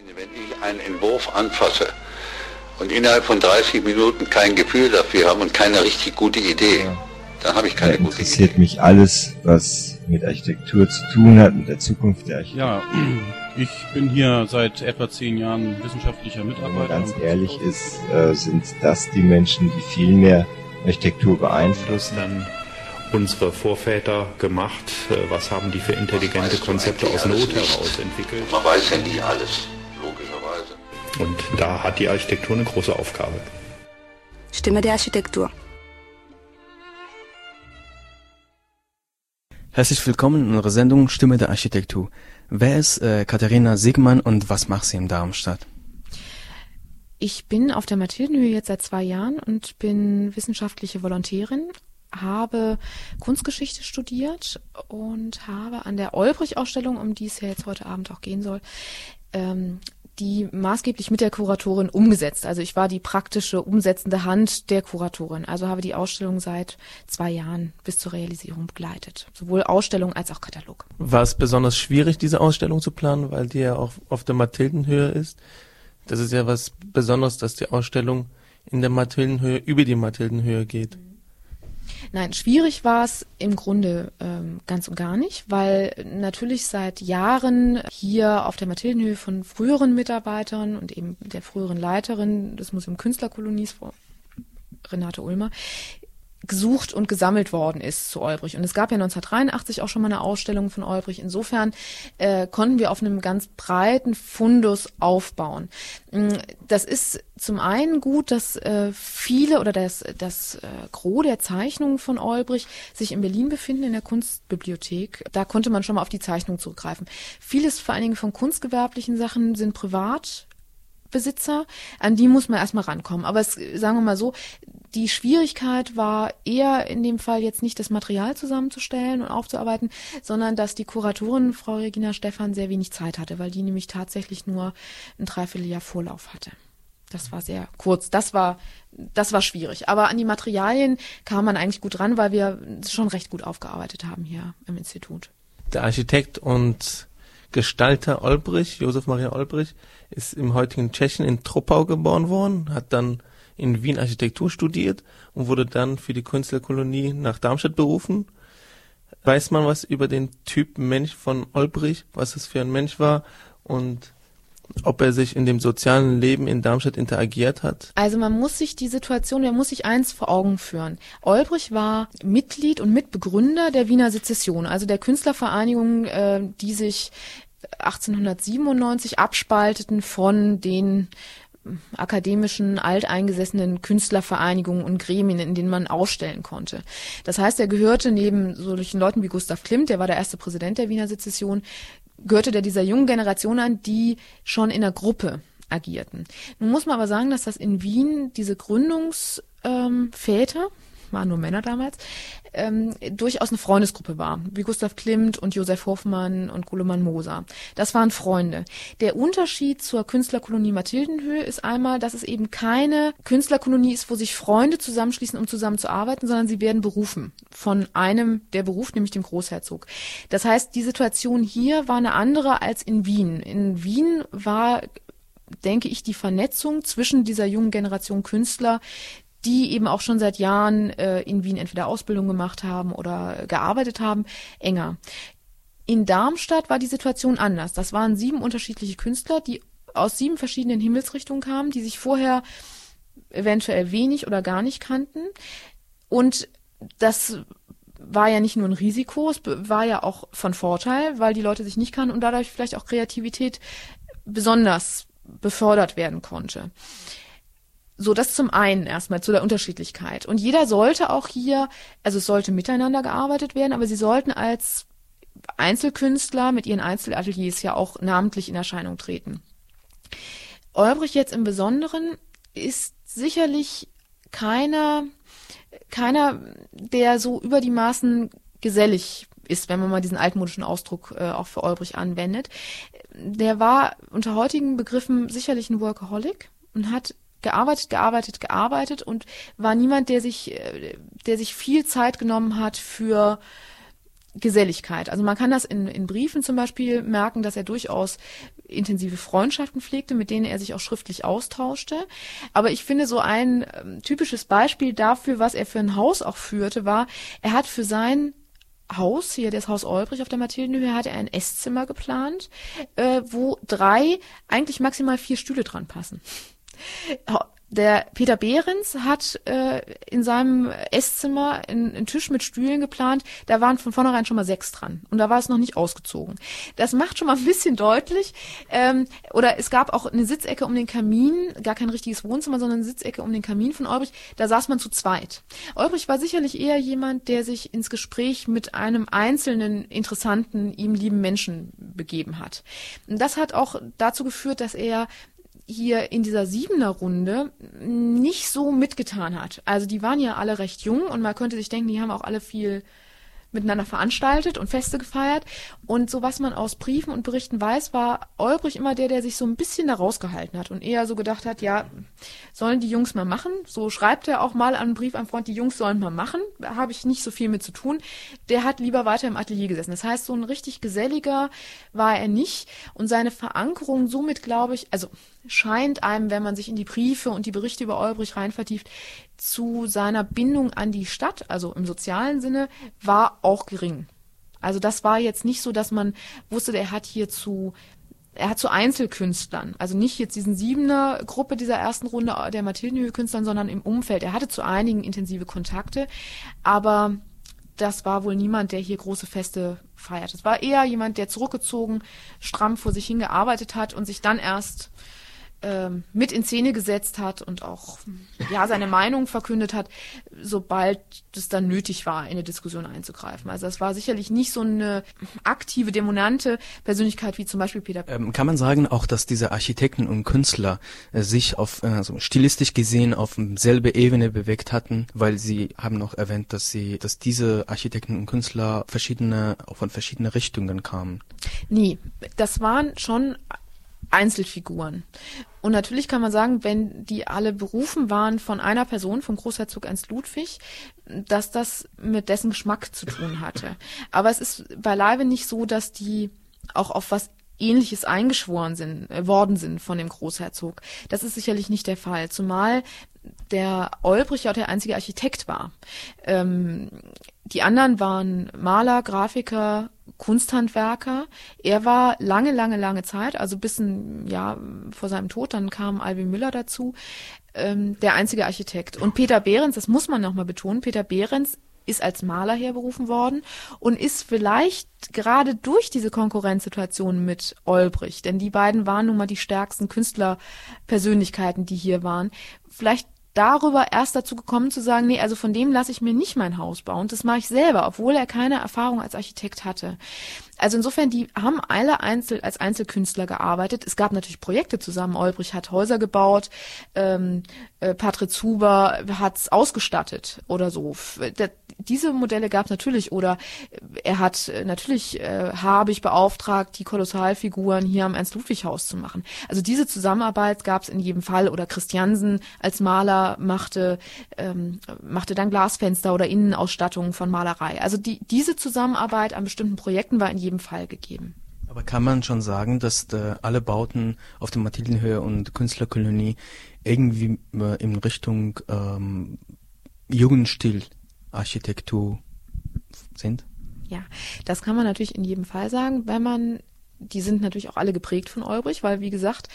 Wenn ich einen Entwurf anfasse und innerhalb von 30 Minuten kein Gefühl dafür habe und keine richtig gute Idee, dann habe ich keine gute Idee. Interessiert mich alles, was mit Architektur zu tun hat, mit der Zukunft der Architektur. Ja, ich bin hier seit etwa 10 Jahren wissenschaftlicher Mitarbeiter. Wenn man ganz ehrlich ist, sind das die Menschen, die viel mehr Architektur beeinflussen. Dann unsere Vorväter gemacht, was haben die für intelligente Konzepte aus Not heraus entwickelt. Man weiß ja nie alles, logischerweise. Und da hat die Architektur eine große Aufgabe. Stimme der Architektur. Herzlich willkommen in unserer Sendung Stimme der Architektur. Wer ist Katharina Sigmann und was macht sie in Darmstadt? Ich bin auf der Mathildenhöhe jetzt seit 2 Jahren und bin wissenschaftliche Volontärin, habe Kunstgeschichte studiert und habe an der Olbrich-Ausstellung, um die es ja jetzt heute Abend auch gehen soll, die maßgeblich mit der Kuratorin umgesetzt. Also ich war die praktische, umsetzende Hand der Kuratorin. Also habe die Ausstellung seit 2 Jahren bis zur Realisierung begleitet. Sowohl Ausstellung als auch Katalog. War es besonders schwierig, diese Ausstellung zu planen, weil die ja auch auf der Mathildenhöhe ist? Das ist ja was Besonderes, dass die Ausstellung in der Mathildenhöhe über die Mathildenhöhe geht. Nein, schwierig war es im Grunde ganz und gar nicht, weil natürlich seit Jahren hier auf der Mathildenhöhe von früheren Mitarbeitern und eben der früheren Leiterin des Museum Künstlerkolonies, Frau Renate Ulmer, gesucht und gesammelt worden ist zu Olbrich. Und es gab ja 1983 auch schon mal eine Ausstellung von Olbrich. Insofern konnten wir auf einem ganz breiten Fundus aufbauen. Das ist zum einen gut, dass viele oder das Gros der Zeichnungen von Olbrich sich in Berlin befinden, in der Kunstbibliothek. Da konnte man schon mal auf die Zeichnung zurückgreifen. Vieles, vor allen Dingen von kunstgewerblichen Sachen, sind Privatbesitzer, an die muss man erstmal rankommen. Aber sagen wir mal so, die Schwierigkeit war eher in dem Fall jetzt nicht das Material zusammenzustellen und aufzuarbeiten, sondern dass die Kuratorin, Frau Regina Stephan, sehr wenig Zeit hatte, weil die nämlich tatsächlich nur ein Dreivierteljahr Vorlauf hatte. Das war sehr kurz. Das war schwierig. Aber an die Materialien kam man eigentlich gut ran, weil wir schon recht gut aufgearbeitet haben hier im Institut. Der Architekt und Gestalter Olbrich, Josef Maria Olbrich, ist im heutigen Tschechien in Troppau geboren worden, hat dann in Wien Architektur studiert und wurde dann für die Künstlerkolonie nach Darmstadt berufen. Weiß man was über den Typ Mensch von Olbrich, was es für ein Mensch war und ob er sich in dem sozialen Leben in Darmstadt interagiert hat? Also man muss sich eins vor Augen führen. Olbrich war Mitglied und Mitbegründer der Wiener Sezession, also der Künstlervereinigung, die sich 1897 abspalteten von den akademischen, alteingesessenen Künstlervereinigungen und Gremien, in denen man ausstellen konnte. Das heißt, er gehörte neben solchen Leuten wie Gustav Klimt, der war der erste Präsident der Wiener Sezession, gehörte der dieser jungen Generation an, die schon in der Gruppe agierten. Nun muss man aber sagen, dass das in Wien diese Gründungsväter, waren nur Männer damals, durchaus eine Freundesgruppe war, wie Gustav Klimt und Josef Hofmann und Goloman Moser. Das waren Freunde. Der Unterschied zur Künstlerkolonie Mathildenhöhe ist einmal, dass es eben keine Künstlerkolonie ist, wo sich Freunde zusammenschließen, um zusammenzuarbeiten, sondern sie werden berufen von einem, der beruft, nämlich dem Großherzog. Das heißt, die Situation hier war eine andere als in Wien. In Wien war, denke ich, die Vernetzung zwischen dieser jungen Generation Künstler, die eben auch schon seit Jahren in Wien entweder Ausbildung gemacht haben oder gearbeitet haben, enger. In Darmstadt war die Situation anders. Das waren 7 unterschiedliche Künstler, die aus 7 verschiedenen Himmelsrichtungen kamen, die sich vorher eventuell wenig oder gar nicht kannten. Und das war ja nicht nur ein Risiko, es war ja auch von Vorteil, weil die Leute sich nicht kannten und dadurch vielleicht auch Kreativität besonders befördert werden konnte. So, das zum einen erstmal zu der Unterschiedlichkeit. Und jeder sollte auch hier, also es sollte miteinander gearbeitet werden, aber sie sollten als Einzelkünstler mit ihren Einzelateliers ja auch namentlich in Erscheinung treten. Olbrich jetzt im Besonderen ist sicherlich keiner, der so über die Maßen gesellig ist, wenn man mal diesen altmodischen Ausdruck auch für Olbrich anwendet. Der war unter heutigen Begriffen sicherlich ein Workaholic und hat gearbeitet und war niemand, der sich viel Zeit genommen hat für Geselligkeit. Also man kann das in Briefen zum Beispiel merken, dass er durchaus intensive Freundschaften pflegte, mit denen er sich auch schriftlich austauschte. Aber ich finde, so ein typisches Beispiel dafür, was er für ein Haus auch führte, war, er hat für sein Haus, hier das Haus Olbrich auf der Mathildenhöhe, hatte er ein Esszimmer geplant, wo 3, eigentlich maximal 4 Stühle dran passen. Der Peter Behrens hat in seinem Esszimmer einen Tisch mit Stühlen geplant, da waren von vornherein schon mal 6 dran und da war es noch nicht ausgezogen. Das macht schon mal ein bisschen deutlich, oder es gab auch eine Sitzecke um den Kamin, gar kein richtiges Wohnzimmer, sondern eine Sitzecke um den Kamin von Olbrich, da saß man zu zweit. Olbrich war sicherlich eher jemand, der sich ins Gespräch mit einem einzelnen, interessanten, ihm lieben Menschen begeben hat. Und das hat auch dazu geführt, dass er hier in dieser 7er-Runde nicht so mitgetan hat. Also die waren ja alle recht jung und man könnte sich denken, die haben auch alle viel miteinander veranstaltet und Feste gefeiert. Und so was man aus Briefen und Berichten weiß, war Olbrich immer der sich so ein bisschen da rausgehalten hat und eher so gedacht hat, ja, sollen die Jungs mal machen. So schreibt er auch mal einen Brief an Freund, die Jungs sollen mal machen. Da habe ich nicht so viel mit zu tun. Der hat lieber weiter im Atelier gesessen. Das heißt, so ein richtig geselliger war er nicht. Und seine Verankerung somit, glaube ich, also scheint einem, wenn man sich in die Briefe und die Berichte über Olbrich rein vertieft, zu seiner Bindung an die Stadt, also im sozialen Sinne, war auch gering. Also das war jetzt nicht so, dass man wusste, er hat zu Einzelkünstlern, also nicht jetzt diesen 7er-Gruppe dieser ersten Runde der Mathildenhöhe-Künstlern, sondern im Umfeld. Er hatte zu einigen intensive Kontakte, aber das war wohl niemand, der hier große Feste feiert. Es war eher jemand, der zurückgezogen, stramm vor sich hingearbeitet hat und sich dann erst mit in Szene gesetzt hat und auch seine Meinung verkündet hat, sobald es dann nötig war, in eine Diskussion einzugreifen. Also das war sicherlich nicht so eine aktive, dominante Persönlichkeit wie zum Beispiel Peter. Kann man sagen auch, dass diese Architekten und Künstler sich auf stilistisch gesehen auf selbe Ebene bewegt hatten, weil Sie haben noch erwähnt, dass diese Architekten und Künstler von verschiedenen Richtungen kamen? Nee, das waren schon Einzelfiguren. Und natürlich kann man sagen, wenn die alle berufen waren von einer Person, vom Großherzog Ernst Ludwig, dass das mit dessen Geschmack zu tun hatte. Aber es ist beileibe nicht so, dass die auch auf was Ähnliches eingeschworen worden sind von dem Großherzog. Das ist sicherlich nicht der Fall, zumal der Olbrich ja auch der einzige Architekt war. Die anderen waren Maler, Grafiker, Kunsthandwerker. Er war lange Zeit, also bis ein Jahr vor seinem Tod, dann kam Albin Müller dazu, der einzige Architekt. Und Peter Behrens, das muss man nochmal betonen, Peter Behrens ist als Maler herberufen worden und ist vielleicht gerade durch diese Konkurrenzsituation mit Olbrich, denn die beiden waren nun mal die stärksten Künstlerpersönlichkeiten, die hier waren, vielleicht darüber erst dazu gekommen zu sagen, nee, also von dem lasse ich mir nicht mein Haus bauen, das mache ich selber, obwohl er keine Erfahrung als Architekt hatte. Also insofern, die haben alle als Einzelkünstler gearbeitet. Es gab natürlich Projekte zusammen. Olbrich hat Häuser gebaut, Patritz Huber hat's ausgestattet oder so. Diese Modelle gab es natürlich. Oder er hat natürlich Habich beauftragt, die Kolossalfiguren hier am Ernst-Ludwig-Haus zu machen. Also diese Zusammenarbeit gab es in jedem Fall. Oder Christiansen als Maler machte dann Glasfenster oder Innenausstattung von Malerei. Also diese Zusammenarbeit an bestimmten Projekten war in jedem Fall gegeben. Aber kann man schon sagen, dass alle Bauten auf der Mathildenhöhe und Künstlerkolonie irgendwie in Richtung Jugendstil-Architektur sind? Ja, das kann man natürlich in jedem Fall sagen, die sind natürlich auch alle geprägt von Olbrich, weil wie gesagt,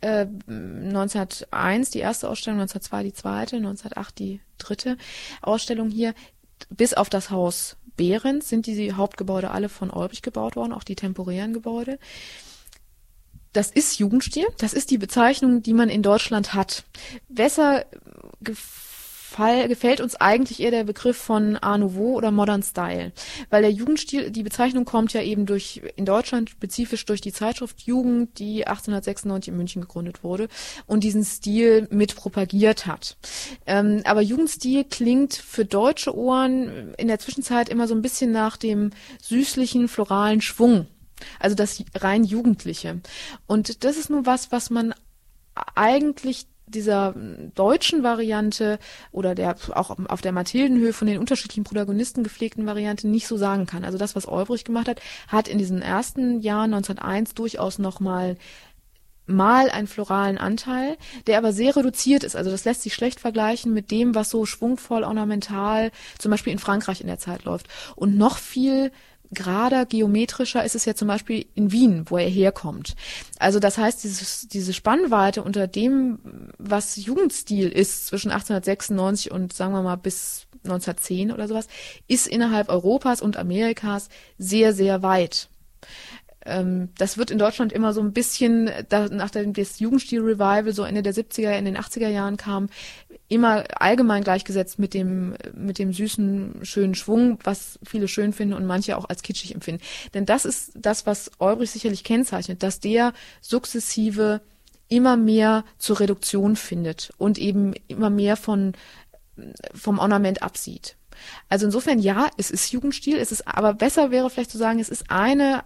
1901 die erste Ausstellung, 1902 die zweite, 1908 die dritte Ausstellung hier, bis auf das Haus Behrens sind diese Hauptgebäude alle von Olbrich gebaut worden, auch die temporären Gebäude. Das ist Jugendstil, das ist die Bezeichnung, die man in Deutschland hat. Besser gefällt uns eigentlich eher der Begriff von Art Nouveau oder Modern Style, weil der Jugendstil, die Bezeichnung kommt ja eben in Deutschland spezifisch durch die Zeitschrift Jugend, die 1896 in München gegründet wurde und diesen Stil mit propagiert hat. Aber Jugendstil klingt für deutsche Ohren in der Zwischenzeit immer so ein bisschen nach dem süßlichen, floralen Schwung, also das rein Jugendliche. Und das ist nun was man eigentlich dieser deutschen Variante oder der auch auf der Mathildenhöhe von den unterschiedlichen Protagonisten gepflegten Variante nicht so sagen kann. Also das, was Olbrich gemacht hat in diesen ersten Jahren 1901 durchaus mal einen floralen Anteil, der aber sehr reduziert ist. Also das lässt sich schlecht vergleichen mit dem, was so schwungvoll, ornamental zum Beispiel in Frankreich in der Zeit läuft. Und noch viel gerader, geometrischer ist es ja zum Beispiel in Wien, wo er herkommt. Also das heißt, diese Spannweite unter dem, was Jugendstil ist, zwischen 1896 und sagen wir mal bis 1910 oder sowas, ist innerhalb Europas und Amerikas sehr, sehr weit. Das wird in Deutschland immer so ein bisschen, nachdem das Jugendstil-Revival so Ende der 70er, in den 80er Jahren kam, immer allgemein gleichgesetzt mit dem süßen, schönen Schwung, was viele schön finden und manche auch als kitschig empfinden. Denn das ist das, was Olbrich sicherlich kennzeichnet, dass der sukzessive immer mehr zur Reduktion findet und eben immer mehr vom Ornament absieht. Also insofern, ja, es ist Jugendstil, es ist, aber besser wäre vielleicht zu sagen, es ist eine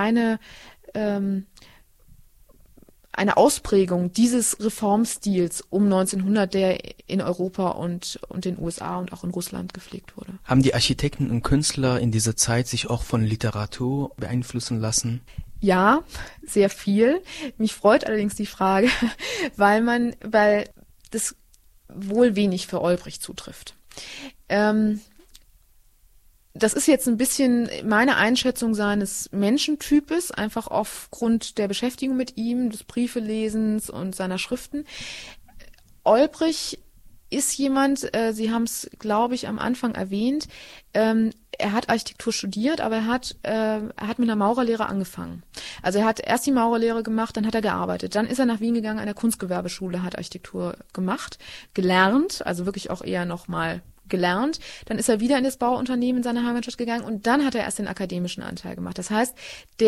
Ausprägung dieses Reformstils um 1900, der in Europa und den USA und auch in Russland gepflegt wurde. Haben die Architekten und Künstler in dieser Zeit sich auch von Literatur beeinflussen lassen? Ja, sehr viel. Mich freut allerdings die Frage, weil das wohl wenig für Olbrich zutrifft. Das ist jetzt ein bisschen meine Einschätzung seines Menschentypes, einfach aufgrund der Beschäftigung mit ihm, des Briefelesens und seiner Schriften. Olbrich ist jemand, Sie haben es, glaube ich, am Anfang erwähnt, er hat Architektur studiert, aber er hat mit einer Maurerlehre angefangen. Also er hat erst die Maurerlehre gemacht, dann hat er gearbeitet. Dann ist er nach Wien gegangen, an der Kunstgewerbeschule, hat Architektur gemacht, gelernt, also wirklich auch eher nochmal gelernt. Dann ist er wieder in das Bauunternehmen in seiner Heimatstadt gegangen und dann hat er erst den akademischen Anteil gemacht. Das heißt,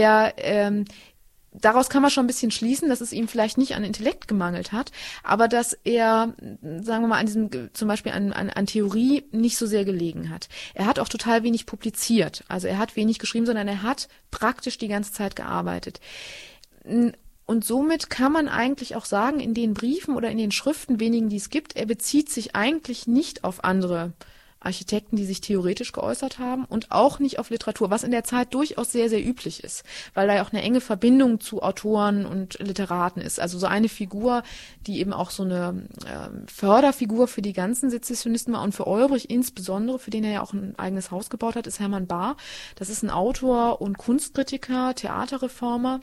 daraus kann man schon ein bisschen schließen, dass es ihm vielleicht nicht an Intellekt gemangelt hat, aber dass er, sagen wir mal, an diesem, zum Beispiel an Theorie nicht so sehr gelegen hat. Er hat auch total wenig publiziert. Also er hat wenig geschrieben, sondern er hat praktisch die ganze Zeit gearbeitet. Und somit kann man eigentlich auch sagen, in den Briefen oder in den Schriften, wenigen, die es gibt, er bezieht sich eigentlich nicht auf andere Architekten, die sich theoretisch geäußert haben und auch nicht auf Literatur, was in der Zeit durchaus sehr, sehr üblich ist, weil da ja auch eine enge Verbindung zu Autoren und Literaten ist. Also so eine Figur, die eben auch so eine Förderfigur für die ganzen Sezessionisten war und für Olbrich insbesondere, für den er ja auch ein eigenes Haus gebaut hat, ist Hermann Bahr. Das ist ein Autor und Kunstkritiker, Theaterreformer,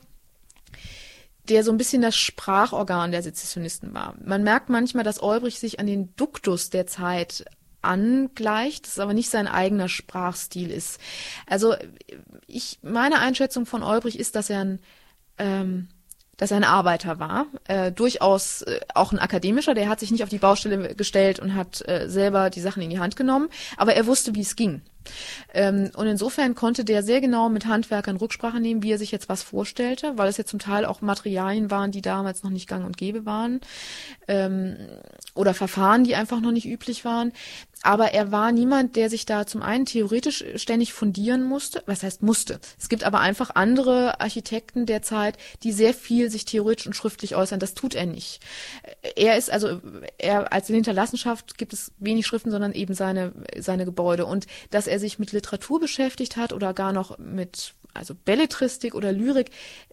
der so ein bisschen das Sprachorgan der Sezessionisten war. Man merkt manchmal, dass Olbrich sich an den Duktus der Zeit angleicht, das aber nicht sein eigener Sprachstil ist. Also meine Einschätzung von Olbrich ist, dass er ein Arbeiter war, durchaus auch ein Akademischer, der hat sich nicht auf die Baustelle gestellt und hat selber die Sachen in die Hand genommen, aber er wusste, wie es ging. Und insofern konnte der sehr genau mit Handwerkern Rücksprache nehmen, wie er sich jetzt was vorstellte, weil es ja zum Teil auch Materialien waren, die damals noch nicht gang und gäbe waren, oder Verfahren, die einfach noch nicht üblich waren. Aber er war niemand, der sich da zum einen theoretisch ständig fundieren musste. Was heißt musste? Es gibt aber einfach andere Architekten der Zeit, die sehr viel sich theoretisch und schriftlich äußern. Das tut er nicht. Er als Hinterlassenschaft gibt es wenig Schriften, sondern eben seine Gebäude. Und dass er sich mit Literatur beschäftigt hat oder gar noch mit Belletristik oder Lyrik,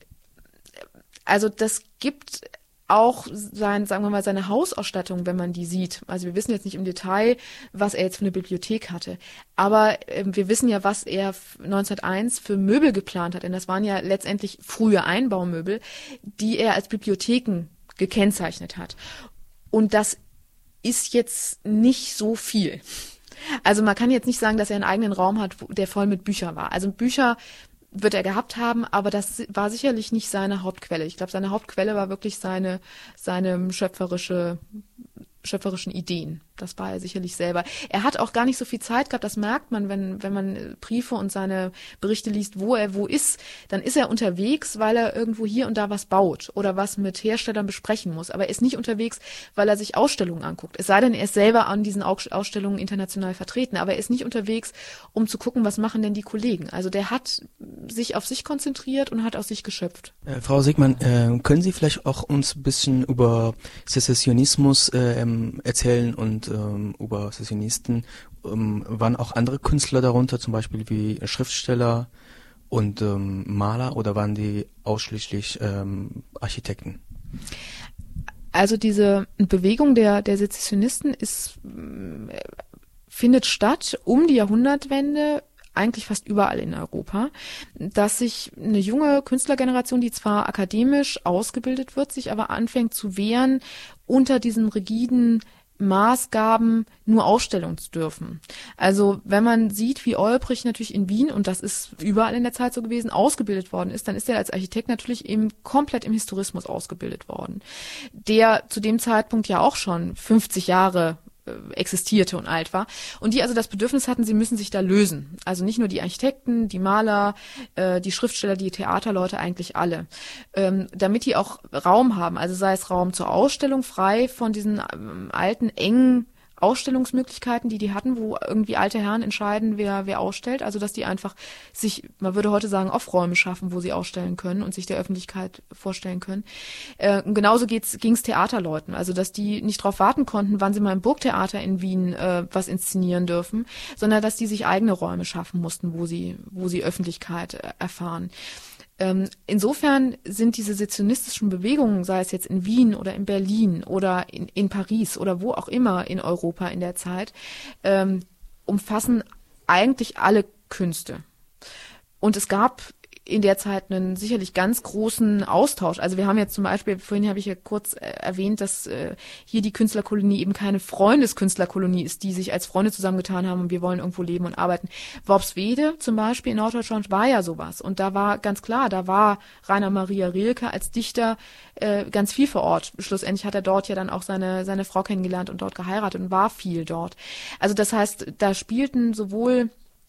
also das gibt auch sagen wir mal, seine Hausausstattung, wenn man die sieht. Also wir wissen jetzt nicht im Detail, was er jetzt für eine Bibliothek hatte. Aber wir wissen ja, was er 1901 für Möbel geplant hat. Denn das waren ja letztendlich frühe Einbaumöbel, die er als Bibliotheken gekennzeichnet hat. Und das ist jetzt nicht so viel. Also man kann jetzt nicht sagen, dass er einen eigenen Raum hat, der voll mit Büchern war. Also Bücher wird er gehabt haben, aber das war sicherlich nicht seine Hauptquelle. Ich glaube, seine Hauptquelle war wirklich seine schöpferischen Ideen. Das war er sicherlich selber. Er hat auch gar nicht so viel Zeit gehabt, das merkt man, wenn man Briefe und seine Berichte liest, wo er wo ist, dann ist er unterwegs, weil er irgendwo hier und da was baut oder was mit Herstellern besprechen muss. Aber er ist nicht unterwegs, weil er sich Ausstellungen anguckt. Es sei denn, er ist selber an diesen Ausstellungen international vertreten, aber er ist nicht unterwegs, um zu gucken, was machen denn die Kollegen. Also der hat sich auf sich konzentriert und hat aus sich geschöpft. Frau Sigmann, können Sie vielleicht auch uns ein bisschen über Sezessionismus erzählen und über Sezessionisten? Waren auch andere Künstler darunter, zum Beispiel wie Schriftsteller und Maler, oder waren die ausschließlich Architekten? Also diese Bewegung der Sezessionisten findet statt um die Jahrhundertwende, eigentlich fast überall in Europa, dass sich eine junge Künstlergeneration, die zwar akademisch ausgebildet wird, sich aber anfängt zu wehren, unter diesen rigiden Maßgaben nur ausstellen zu dürfen. Also wenn man sieht, wie Olbrich natürlich in Wien, und das ist überall in der Zeit so gewesen, ausgebildet worden ist, dann ist er als Architekt natürlich eben komplett im Historismus ausgebildet worden, der zu dem Zeitpunkt ja auch schon 50 Jahre existierte und alt war, und die also das Bedürfnis hatten, sie müssen sich da lösen. Also nicht nur die Architekten, die Maler, die Schriftsteller, die Theaterleute, eigentlich alle. Damit die auch Raum haben, also sei es Raum zur Ausstellung, frei von diesen alten, engen Ausstellungsmöglichkeiten, die hatten, wo irgendwie alte Herren entscheiden, wer ausstellt. Also dass die einfach sich, man würde heute sagen, Off-Räume schaffen, wo sie ausstellen können und sich der Öffentlichkeit vorstellen können. Genauso ging's Theaterleuten, also dass die nicht darauf warten konnten, wann sie mal im Burgtheater in Wien was inszenieren dürfen, sondern dass die sich eigene Räume schaffen mussten, wo sie Öffentlichkeit erfahren. Insofern sind diese sezessionistischen Bewegungen, sei es jetzt in Wien oder in Berlin oder in Paris oder wo auch immer in Europa in der Zeit, umfassen eigentlich alle Künste. Und es gab in der Zeit einen sicherlich ganz großen Austausch. Also wir haben jetzt zum Beispiel, vorhin habe ich ja kurz erwähnt, dass hier die Künstlerkolonie eben keine Freundeskünstlerkolonie ist, die sich als Freunde zusammengetan haben und wir wollen irgendwo leben und arbeiten. Worpswede zum Beispiel in Norddeutschland war ja sowas. Und da war ganz klar, da war Rainer Maria Rilke als Dichter ganz viel vor Ort. Schlussendlich hat er dort ja dann auch seine Frau kennengelernt und dort geheiratet und war viel dort. Also das heißt, da spielten sowohl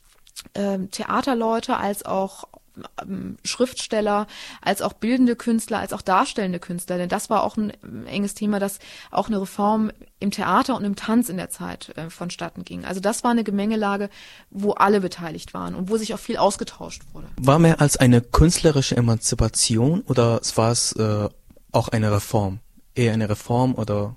Theaterleute als auch Schriftsteller, als auch bildende Künstler, als auch darstellende Künstler. Denn das war auch ein enges Thema, dass auch eine Reform im Theater und im Tanz in der Zeit vonstatten ging. Also das war eine Gemengelage, wo alle beteiligt waren und wo sich auch viel ausgetauscht wurde. War mehr als eine künstlerische Emanzipation oder war es auch eine Reform? Eher eine Reform oder?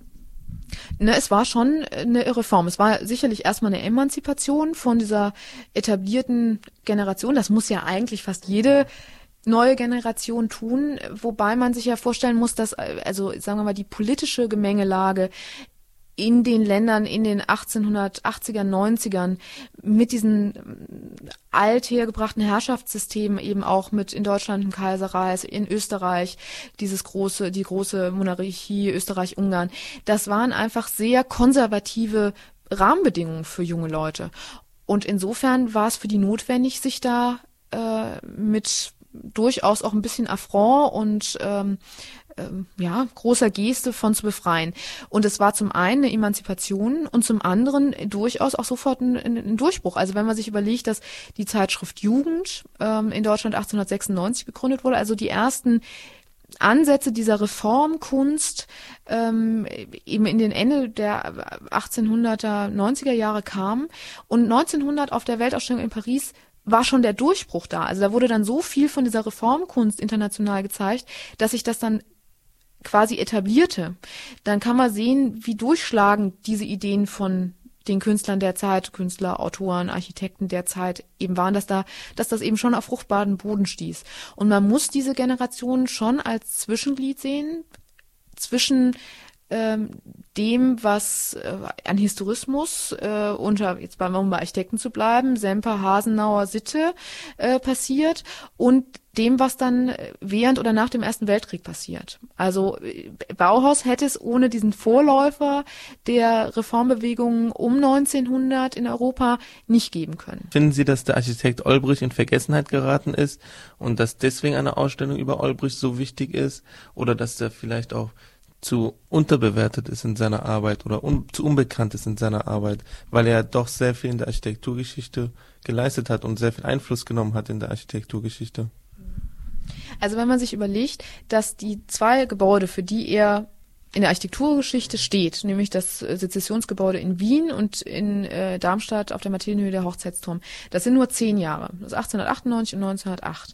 Es war schon eine Reform. Es war sicherlich erstmal eine Emanzipation von dieser etablierten Generation. Das muss ja eigentlich fast jede neue Generation tun, wobei man sich ja vorstellen muss, dass, also sagen wir mal, die politische Gemengelage in den Ländern in den 1880er, 90ern mit diesen althergebrachten Herrschaftssystemen, eben auch mit in Deutschland im Kaiserreich, in Österreich die große Monarchie Österreich-Ungarn, das waren einfach sehr konservative Rahmenbedingungen für junge Leute. Und insofern war es für die notwendig, sich da mit durchaus auch ein bisschen Affront und großer Geste von zu befreien. Und es war zum einen eine Emanzipation und zum anderen durchaus auch sofort ein Durchbruch. Also wenn man sich überlegt, dass die Zeitschrift Jugend in Deutschland 1896 gegründet wurde, also die ersten Ansätze dieser Reformkunst eben in den Ende der 1800er, 90er Jahre kamen und 1900 auf der Weltausstellung in Paris war schon der Durchbruch da. Also da wurde dann so viel von dieser Reformkunst international gezeigt, dass sich das dann quasi etablierte. Dann kann man sehen, wie durchschlagend diese Ideen von den Künstlern der Zeit, Künstler, Autoren, Architekten der Zeit eben waren, dass das eben schon auf fruchtbaren Boden stieß. Und man muss diese Generation schon als Zwischenglied sehen, zwischen dem, was an Historismus jetzt bei Architekten zu bleiben, Semper, Hasenauer, Sitte passiert und dem, was dann während oder nach dem Ersten Weltkrieg passiert. Also Bauhaus hätte es ohne diesen Vorläufer der Reformbewegung um 1900 in Europa nicht geben können. Finden Sie, dass der Architekt Olbrich in Vergessenheit geraten ist und dass deswegen eine Ausstellung über Olbrich so wichtig ist oder dass der vielleicht auch zu unterbewertet ist in seiner Arbeit oder zu unbekannt ist in seiner Arbeit, weil er doch sehr viel in der Architekturgeschichte geleistet hat und sehr viel Einfluss genommen hat in der Architekturgeschichte. Also wenn man sich überlegt, dass die 2 Gebäude, für die er in der Architekturgeschichte steht, nämlich das Sezessionsgebäude in Wien und in Darmstadt auf der Mathildenhöhe der Hochzeitsturm. Das sind nur 10 Jahre, das ist 1898 und 1908.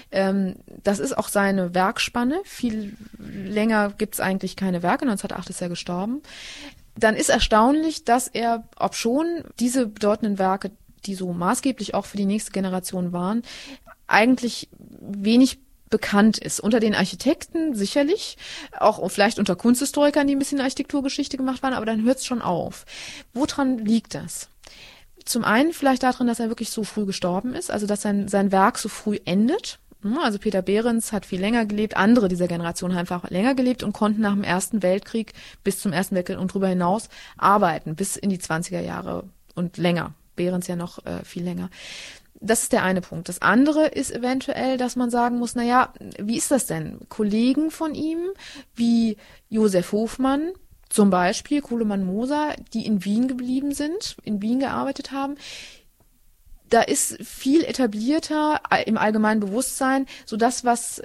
Das ist auch seine Werkspanne. Viel länger gibt's eigentlich keine Werke. 1908 ist er gestorben. Dann ist erstaunlich, dass er, obschon diese bedeutenden Werke, die so maßgeblich auch für die nächste Generation waren, eigentlich wenig bekannt ist. Unter den Architekten sicherlich, auch vielleicht unter Kunsthistorikern, die ein bisschen Architekturgeschichte gemacht waren, aber dann hört es schon auf. Woran liegt das? Zum einen vielleicht daran, dass er wirklich so früh gestorben ist, also dass sein Werk so früh endet. Also Peter Behrens hat viel länger gelebt, andere dieser Generation haben einfach länger gelebt und konnten nach dem Ersten Weltkrieg bis zum Ersten Weltkrieg und darüber hinaus arbeiten, bis in die 20er Jahre und länger. Behrens ja noch viel länger. Das ist der eine Punkt. Das andere ist eventuell, dass man sagen muss, naja, wie ist das denn? Kollegen von ihm, wie Josef Hofmann, zum Beispiel Kuhlemann Moser, die in Wien geblieben sind, in Wien gearbeitet haben, da ist viel etablierter im allgemeinen Bewusstsein, so das, was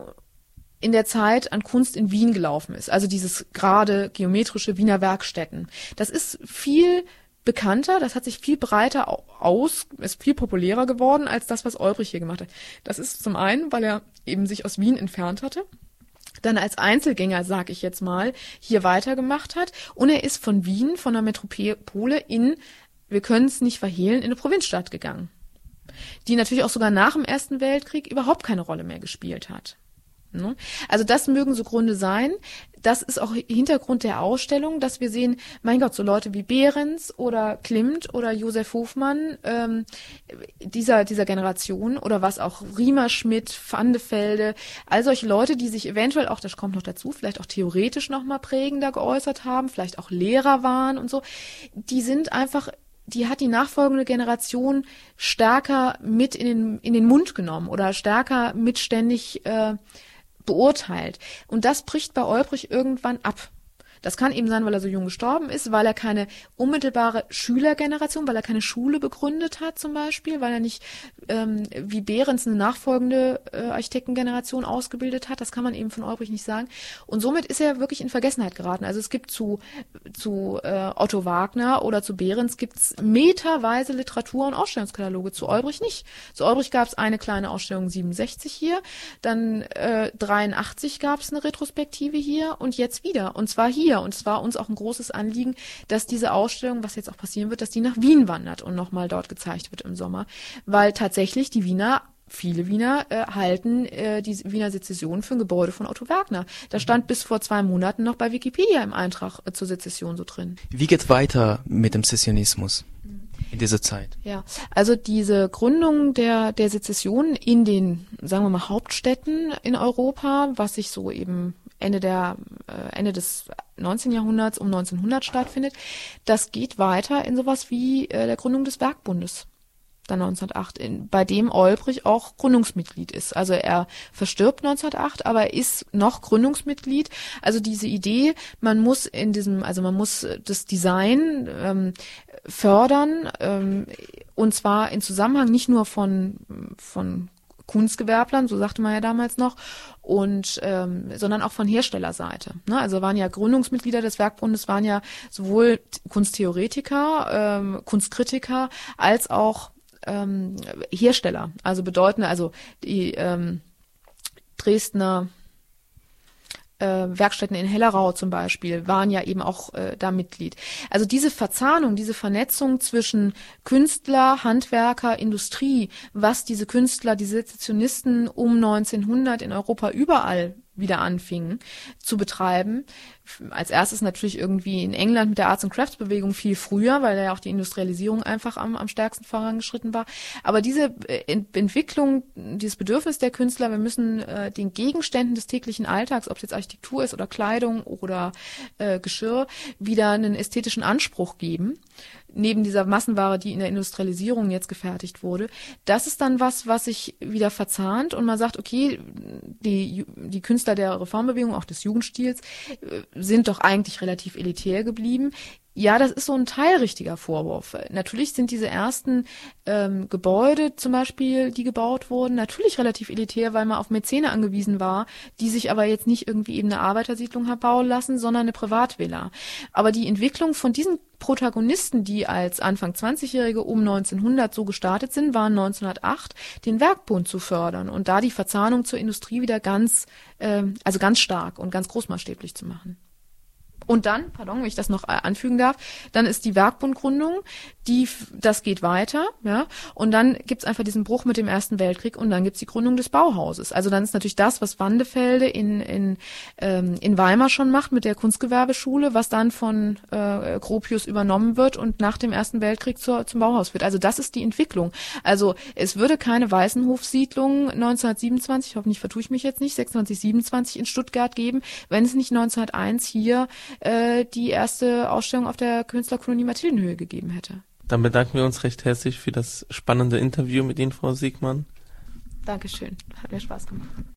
in der Zeit an Kunst in Wien gelaufen ist. Also dieses gerade geometrische Wiener Werkstätten. Das ist viel bekannter, das hat sich viel breiter ist viel populärer geworden als das, was Olbrich hier gemacht hat. Das ist zum einen, weil er eben sich aus Wien entfernt hatte, dann als Einzelgänger, sag ich jetzt mal, hier weitergemacht hat und er ist von Wien, von der Metropole wir können es nicht verhehlen, in eine Provinzstadt gegangen, die natürlich auch sogar nach dem Ersten Weltkrieg überhaupt keine Rolle mehr gespielt hat. Also das mögen so Gründe sein. Das ist auch Hintergrund der Ausstellung, dass wir sehen, mein Gott, so Leute wie Behrens oder Klimt oder Josef Hofmann dieser Generation oder was auch Riemer Schmidt, Van de Velde, all solche Leute, die sich eventuell auch, das kommt noch dazu, vielleicht auch theoretisch noch mal prägender geäußert haben, vielleicht auch Lehrer waren und so, die sind einfach, die hat die nachfolgende Generation stärker mit in den Mund genommen oder stärker mitständig beurteilt. Und das bricht bei Olbrich irgendwann ab. Das kann eben sein, weil er so jung gestorben ist, weil er keine unmittelbare Schülergeneration, weil er keine Schule begründet hat zum Beispiel, weil er nicht wie Behrens eine nachfolgende Architektengeneration ausgebildet hat. Das kann man eben von Olbrich nicht sagen. Und somit ist er wirklich in Vergessenheit geraten. Also es gibt zu Otto Wagner oder zu Behrens gibt's meterweise Literatur- und Ausstellungskataloge, zu Olbrich nicht. Zu Olbrich gab's eine kleine Ausstellung 67 hier, dann 83 gab's eine Retrospektive hier und jetzt wieder. Und zwar hier. Und es war uns auch ein großes Anliegen, dass diese Ausstellung, was jetzt auch passieren wird, dass die nach Wien wandert und nochmal dort gezeigt wird im Sommer. Weil tatsächlich viele Wiener halten die Wiener Sezession für ein Gebäude von Otto Wagner. Da stand bis vor 2 Monaten noch bei Wikipedia im Eintrag zur Sezession so drin. Wie geht weiter mit dem Sezessionismus in dieser Zeit? Ja, also diese Gründung der Sezession in den, sagen wir mal, Hauptstädten in Europa, was sich so eben Ende des 19. Jahrhunderts um 1900 stattfindet, das geht weiter in sowas wie der Gründung des Werkbundes. Dann 1908, bei dem Olbrich auch Gründungsmitglied ist. Also er verstirbt 1908, aber er ist noch Gründungsmitglied. Also diese Idee, man muss das Design fördern, und zwar in Zusammenhang nicht nur von Kunstgewerblern, so sagte man ja damals noch, sondern auch von Herstellerseite. Ne? Also waren ja Gründungsmitglieder des Werkbundes, waren ja sowohl Kunsttheoretiker, Kunstkritiker, als auch Hersteller, also bedeutende, also die Dresdner Werkstätten in Hellerau zum Beispiel waren ja eben auch da Mitglied. Also diese Verzahnung, diese Vernetzung zwischen Künstler, Handwerker, Industrie, was diese Künstler, die Sezessionisten um 1900 in Europa überall wieder anfingen zu betreiben. Als erstes natürlich irgendwie in England mit der Arts and Crafts Bewegung viel früher, weil da ja auch die Industrialisierung einfach am stärksten vorangeschritten war. Aber diese Entwicklung, dieses Bedürfnis der Künstler, wir müssen den Gegenständen des täglichen Alltags, ob es jetzt Architektur ist oder Kleidung oder Geschirr, wieder einen ästhetischen Anspruch geben. Neben dieser Massenware, die in der Industrialisierung jetzt gefertigt wurde. Das ist dann was sich wieder verzahnt und man sagt, okay, die Künstler der Reformbewegung, auch des Jugendstils, sind doch eigentlich relativ elitär geblieben. Ja, das ist so ein teilrichtiger Vorwurf. Natürlich sind diese ersten Gebäude zum Beispiel, die gebaut wurden, natürlich relativ elitär, weil man auf Mäzene angewiesen war, die sich aber jetzt nicht irgendwie eben eine Arbeitersiedlung haben bauen lassen, sondern eine Privatvilla. Aber die Entwicklung von diesen Protagonisten, die als Anfang 20-Jährige um 1900 so gestartet sind, waren 1908, den Werkbund zu fördern und da die Verzahnung zur Industrie wieder ganz stark und ganz großmaßstäblich zu machen. Und dann, wenn ich das noch anfügen darf, dann ist die Werkbundgründung, das geht weiter, ja, und dann gibt's einfach diesen Bruch mit dem Ersten Weltkrieg und dann gibt's die Gründung des Bauhauses. Also dann ist natürlich das, was Wandefelde in Weimar schon macht mit der Kunstgewerbeschule, was dann von Gropius übernommen wird und nach dem Ersten Weltkrieg zum Bauhaus wird. Also das ist die Entwicklung. Also es würde keine Weißenhofsiedlung 1927, hoffentlich vertue ich mich jetzt nicht, 26, 27 in Stuttgart geben, wenn es nicht 1901 hier die erste Ausstellung auf der Künstlerkolonie Mathildenhöhe gegeben hätte. Dann bedanken wir uns recht herzlich für das spannende Interview mit Ihnen, Frau Siegmann. Dankeschön, hat mir Spaß gemacht.